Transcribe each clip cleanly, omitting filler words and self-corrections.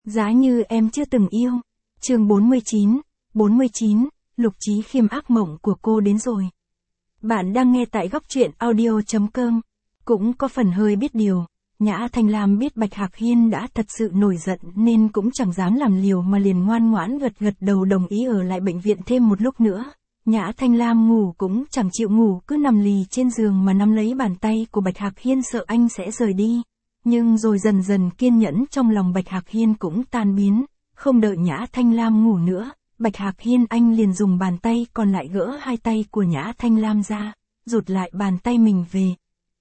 Giá như em chưa từng yêu. Chương 49, Lục Chí Khiêm ác mộng của cô đến rồi. Bạn đang nghe tại góc truyện audio.com. Cũng có phần hơi biết điều, Nhã Thanh Lam biết Bạch Hạc Hiên đã thật sự nổi giận nên cũng chẳng dám làm liều mà liền ngoan ngoãn gật gật đầu đồng ý ở lại bệnh viện thêm một lúc nữa. Nhã Thanh Lam ngủ cũng chẳng chịu ngủ, cứ nằm lì trên giường mà nắm lấy bàn tay của Bạch Hạc Hiên sợ anh sẽ rời đi. Nhưng rồi dần dần kiên nhẫn trong lòng Bạch Hạc Hiên cũng tan biến, không đợi Nhã Thanh Lam ngủ nữa, Bạch Hạc Hiên anh liền dùng bàn tay còn lại gỡ hai tay của Nhã Thanh Lam ra, rụt lại bàn tay mình về.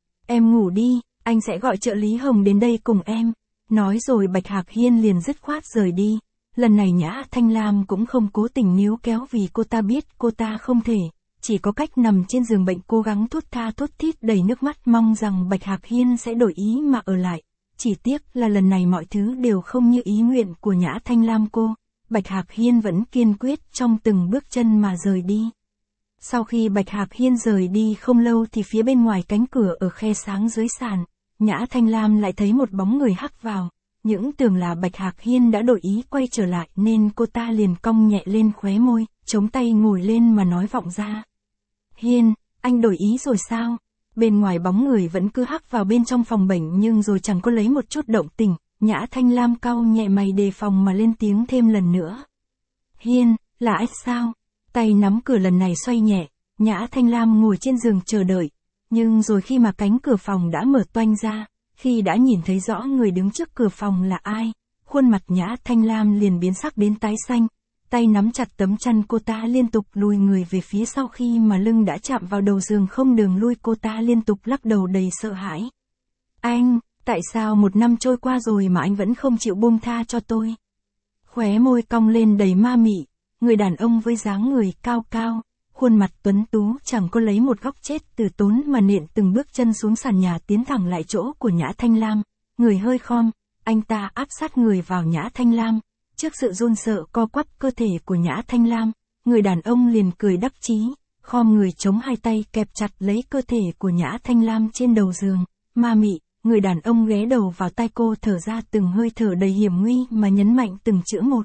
Em ngủ đi, anh sẽ gọi trợ lý Hồng đến đây cùng em. Nói rồi Bạch Hạc Hiên liền dứt khoát rời đi. Lần này Nhã Thanh Lam cũng không cố tình níu kéo vì cô ta biết cô ta không thể, chỉ có cách nằm trên giường bệnh cố gắng thút tha thút thít đầy nước mắt mong rằng Bạch Hạc Hiên sẽ đổi ý mà ở lại. Chỉ tiếc là lần này mọi thứ đều không như ý nguyện của Nhã Thanh Lam cô. Bạch Hạc Hiên vẫn kiên quyết trong từng bước chân mà rời đi. Sau khi Bạch Hạc Hiên rời đi không lâu thì phía bên ngoài cánh cửa ở khe sáng dưới sàn, Nhã Thanh Lam lại thấy một bóng người hắt vào. Những tưởng là Bạch Hạc Hiên đã đổi ý quay trở lại nên cô ta liền cong nhẹ lên khóe môi, chống tay ngồi lên mà nói vọng ra. Hiên, anh đổi ý rồi sao? Bên ngoài bóng người vẫn cứ hắt vào bên trong phòng bệnh nhưng rồi chẳng có lấy một chút động tình. Nhã Thanh Lam cau nhẹ mày đề phòng mà lên tiếng thêm lần nữa. Hiên, là anh sao? Tay nắm cửa lần này xoay nhẹ, Nhã Thanh Lam ngồi trên giường chờ đợi. Nhưng rồi khi mà cánh cửa phòng đã mở toang ra, khi đã nhìn thấy rõ người đứng trước cửa phòng là ai, khuôn mặt Nhã Thanh Lam liền biến sắc đến tái xanh, tay nắm chặt tấm chăn cô ta liên tục lùi người về phía sau khi mà lưng đã chạm vào đầu giường không đường lui cô ta liên tục lắc đầu đầy sợ hãi. Anh, tại sao một năm trôi qua rồi mà anh vẫn không chịu buông tha cho tôi? Khóe môi cong lên đầy ma mị, người đàn ông với dáng người cao cao, khuôn mặt tuấn tú chẳng có lấy một góc chết từ tốn mà nện từng bước chân xuống sàn nhà tiến thẳng lại chỗ của Nhã Thanh Lam, người hơi khom, anh ta áp sát người vào Nhã Thanh Lam. Trước sự run sợ co quắp cơ thể của Nhã Thanh Lam, người đàn ông liền cười đắc chí, khom người chống hai tay kẹp chặt lấy cơ thể của Nhã Thanh Lam trên đầu giường. Ma mị, người đàn ông ghé đầu vào tai cô thở ra từng hơi thở đầy hiểm nguy mà nhấn mạnh từng chữ một.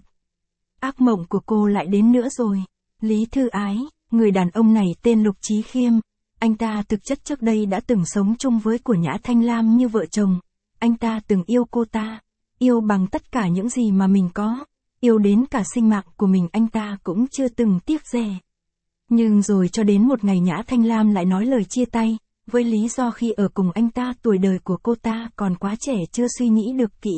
Ác mộng của cô lại đến nữa rồi. Lý Thư Ái, người đàn ông này tên Lục Chí Khiêm. Anh ta thực chất trước đây đã từng sống chung với của Nhã Thanh Lam như vợ chồng. Anh ta từng yêu cô ta, yêu bằng tất cả những gì mà mình có, yêu đến cả sinh mạng của mình anh ta cũng chưa từng tiếc rẻ. Nhưng rồi cho đến một ngày Nhã Thanh Lam lại nói lời chia tay, với lý do khi ở cùng anh ta tuổi đời của cô ta còn quá trẻ chưa suy nghĩ được kỹ.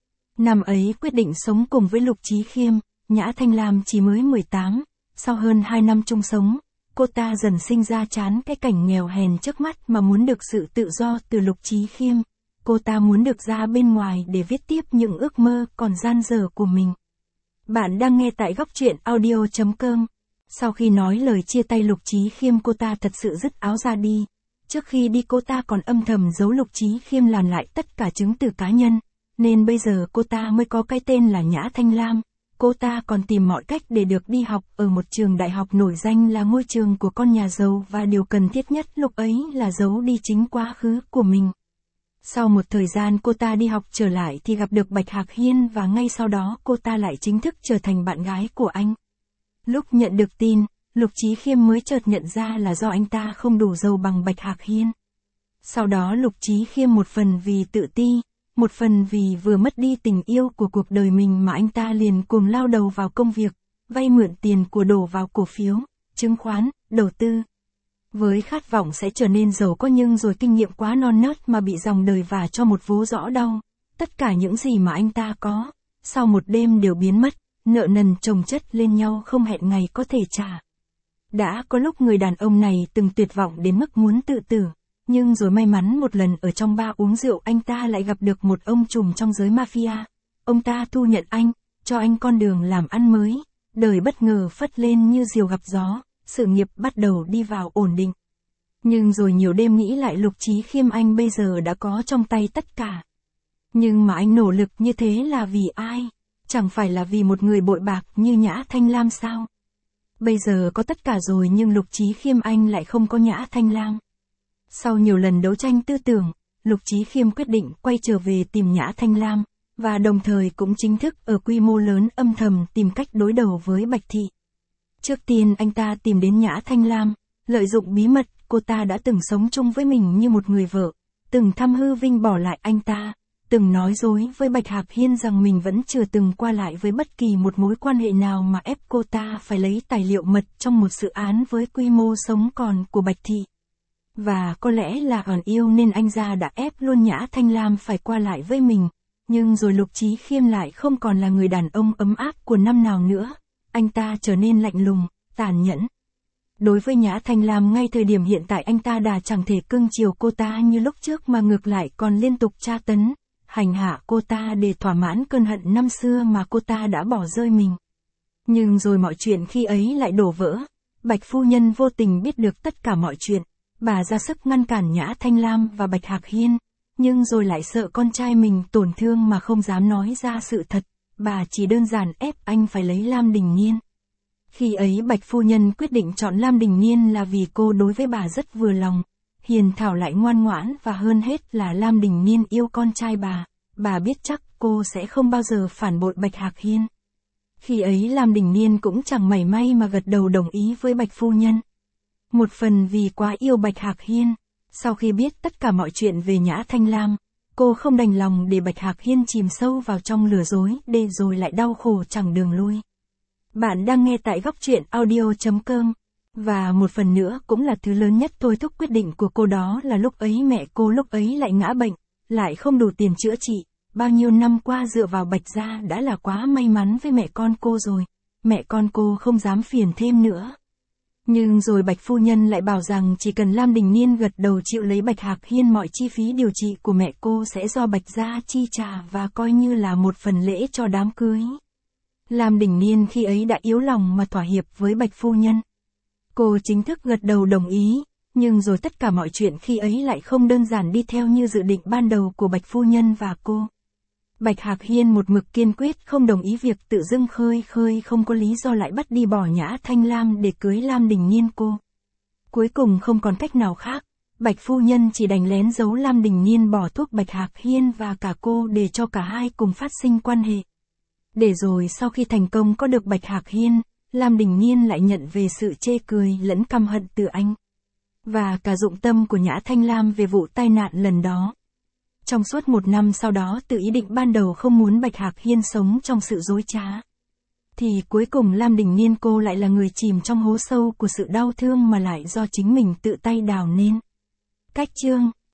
Năm ấy quyết định sống cùng với Lục Chí Khiêm, Nhã Thanh Lam chỉ mới 18, sau hơn 2 năm chung sống, cô ta dần sinh ra chán cái cảnh nghèo hèn trước mắt mà muốn được sự tự do từ Lục Chí Khiêm. Cô ta muốn được ra bên ngoài để viết tiếp những ước mơ còn dang dở của mình. Bạn đang nghe tại góc truyện audio.com. Sau khi nói lời chia tay Lục Chí Khiêm cô ta thật sự dứt áo ra đi. Trước khi đi cô ta còn âm thầm giấu Lục Chí Khiêm làm lại tất cả chứng từ cá nhân, nên bây giờ cô ta mới có cái tên là Nhã Thanh Lam. Cô ta còn tìm mọi cách để được đi học ở một trường đại học nổi danh là ngôi trường của con nhà giàu và điều cần thiết nhất lúc ấy là giấu đi chính quá khứ của mình. Sau một thời gian cô ta đi học trở lại thì gặp được Bạch Hạc Hiên và ngay sau đó cô ta lại chính thức trở thành bạn gái của anh. Lúc nhận được tin, Lục Chí Khiêm mới chợt nhận ra là do anh ta không đủ giàu bằng Bạch Hạc Hiên. Sau đó Lục Chí Khiêm một phần vì tự ti, một phần vì vừa mất đi tình yêu của cuộc đời mình mà anh ta liền cuồng lao đầu vào công việc, vay mượn tiền của đổ vào cổ phiếu, chứng khoán, đầu tư. Với khát vọng sẽ trở nên giàu có nhưng rồi kinh nghiệm quá non nớt mà bị dòng đời vả cho một vố rõ đau. Tất cả những gì mà anh ta có, sau một đêm đều biến mất, nợ nần chồng chất lên nhau không hẹn ngày có thể trả. Đã có lúc người đàn ông này từng tuyệt vọng đến mức muốn tự tử, nhưng rồi may mắn một lần ở trong bar uống rượu anh ta lại gặp được một ông trùm trong giới mafia. Ông ta thu nhận anh, cho anh con đường làm ăn mới, đời bất ngờ phất lên như diều gặp gió, sự nghiệp bắt đầu đi vào ổn định. Nhưng rồi nhiều đêm nghĩ lại Lục Chí Khiêm anh bây giờ đã có trong tay tất cả. Nhưng mà anh nỗ lực như thế là vì ai? Chẳng phải là vì một người bội bạc như Nhã Thanh Lam sao? Bây giờ có tất cả rồi nhưng Lục Chí Khiêm anh lại không có Nhã Thanh Lam. Sau nhiều lần đấu tranh tư tưởng, Lục Chí Khiêm quyết định quay trở về tìm Nhã Thanh Lam, và đồng thời cũng chính thức ở quy mô lớn âm thầm tìm cách đối đầu với Bạch Thị. Trước tiên anh ta tìm đến Nhã Thanh Lam, lợi dụng bí mật cô ta đã từng sống chung với mình như một người vợ, từng thăm hư vinh bỏ lại anh ta, từng nói dối với Bạch Hạc Hiên rằng mình vẫn chưa từng qua lại với bất kỳ một mối quan hệ nào mà ép cô ta phải lấy tài liệu mật trong một dự án với quy mô sống còn của Bạch Thị. Và có lẽ là còn yêu nên anh ta đã ép luôn Nhã Thanh Lam phải qua lại với mình, nhưng rồi Lục Chí Khiêm lại không còn là người đàn ông ấm áp của năm nào nữa, anh ta trở nên lạnh lùng, tàn nhẫn. Đối với Nhã Thanh Lam ngay thời điểm hiện tại anh ta đã chẳng thể cưng chiều cô ta như lúc trước mà ngược lại còn liên tục tra tấn, hành hạ cô ta để thỏa mãn cơn hận năm xưa mà cô ta đã bỏ rơi mình. Nhưng rồi mọi chuyện khi ấy lại đổ vỡ, Bạch phu nhân vô tình biết được tất cả mọi chuyện, bà ra sức ngăn cản Nhã Thanh Lam và Bạch Hạc Hiên, nhưng rồi lại sợ con trai mình tổn thương mà không dám nói ra sự thật, bà chỉ đơn giản ép anh phải lấy Lam Đình Niên. Khi ấy Bạch phu nhân quyết định chọn Lam Đình Niên là vì cô đối với bà rất vừa lòng, hiền thảo lại ngoan ngoãn và hơn hết là Lam Đình Niên yêu con trai bà biết chắc cô sẽ không bao giờ phản bội Bạch Hạc Hiên. Khi ấy Lam Đình Niên cũng chẳng mảy may mà gật đầu đồng ý với Bạch phu nhân. Một phần vì quá yêu Bạch Hạc Hiên, sau khi biết tất cả mọi chuyện về Nhã Thanh Lam, cô không đành lòng để Bạch Hạc Hiên chìm sâu vào trong lừa dối để rồi lại đau khổ chẳng đường lui. Bạn đang nghe tại góc truyện audio.com. Và một phần nữa cũng là thứ lớn nhất thôi thúc quyết định của cô đó là lúc ấy mẹ cô lúc ấy lại ngã bệnh, lại không đủ tiền chữa trị. Bao nhiêu năm qua dựa vào Bạch gia đã là quá may mắn với mẹ con cô rồi. Mẹ con cô không dám phiền thêm nữa. Nhưng rồi Bạch phu nhân lại bảo rằng chỉ cần Lam Đình Niên gật đầu chịu lấy Bạch Hạc Hiên mọi chi phí điều trị của mẹ cô sẽ do Bạch gia chi trả và coi như là một phần lễ cho đám cưới. Lam Đình Niên khi ấy đã yếu lòng mà thỏa hiệp với Bạch phu nhân. Cô chính thức gật đầu đồng ý, nhưng rồi tất cả mọi chuyện khi ấy lại không đơn giản đi theo như dự định ban đầu của Bạch phu nhân và cô. Bạch Hạc Hiên một mực kiên quyết không đồng ý việc tự dưng khơi không có lý do lại bắt đi bỏ Nhã Thanh Lam để cưới Lam Đình Niên cô. Cuối cùng không còn cách nào khác, Bạch phu nhân chỉ đành lén giấu Lam Đình Niên bỏ thuốc Bạch Hạc Hiên và cả cô để cho cả hai cùng phát sinh quan hệ. Để rồi sau khi thành công có được Bạch Hạc Hiên, Lam Đình Niên lại nhận về sự chê cười lẫn căm hận từ anh. Và cả dụng tâm của Nhã Thanh Lam về vụ tai nạn lần đó. Trong suốt một năm sau đó từ ý định ban đầu không muốn Bạch Hạc Hiên sống trong sự dối trá. Thì cuối cùng Lam Đình Niên cô lại là người chìm trong hố sâu của sự đau thương mà lại do chính mình tự tay đào nên. Cách chương